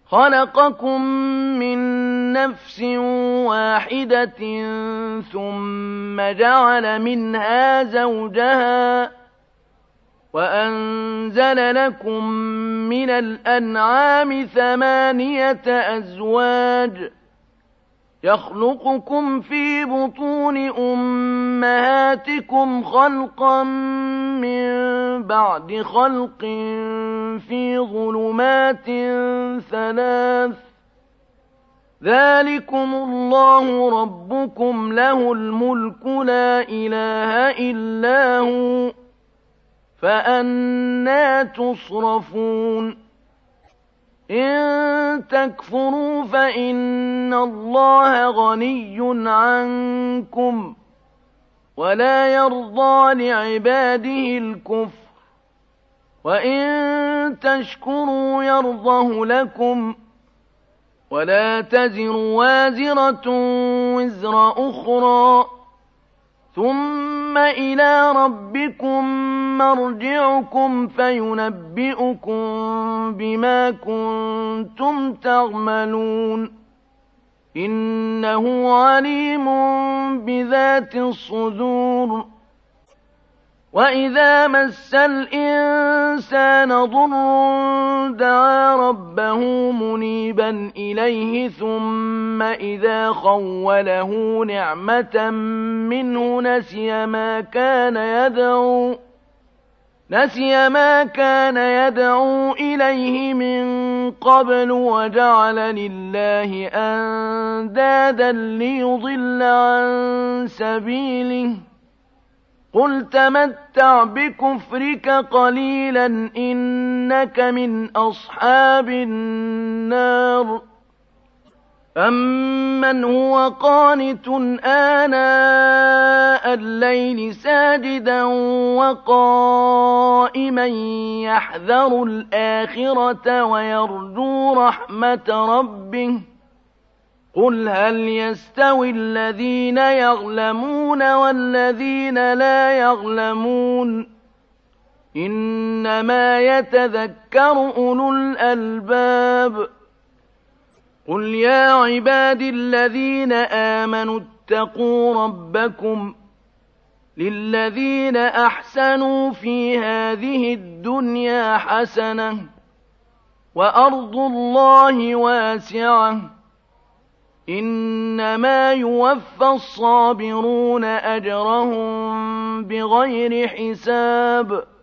خلقكم من نفس واحدة ثم جعل منها زوجها وأنزل لكم من الأنعام 8 أزواج يخلقكم في بطون أمهاتكم خلقا من بعد خلق في ظلمات 3 ذلكم الله ربكم له الملك لا إله إلا هو فأنى تصرفون إن تكفروا فإن الله غني عنكم ولا يرضى لعباده الكفر وإن تشكروا يرضه لكم ولا تزر وازرة وزر أخرى ثم إلى ربكم مرجعكم فينبئكم بما كنتم تعملون إنه عليم بذات الصدور وإذا مس الإنسان ضر دعا ربه منيبا إليه ثم إذا خوله نعمة منه نسي ما كان يدعو إليه من قبل وجعل لله أندادا ليضل عن سبيله قل تمتع بكفرك قليلا إنك من أصحاب النار أمن هو قانت آناء الليل ساجدا وقائما يحذر الآخرة ويرجو رحمة ربه قل هل يستوي الذين يعلمون والذين لا يعلمون إنما يتذكر أولو الألباب قل يا عبادي الذين آمنوا اتقوا ربكم للذين أحسنوا في هذه الدنيا حسنة وأرض الله واسعة إنما يوفى الصابرون أجرهم بغير حساب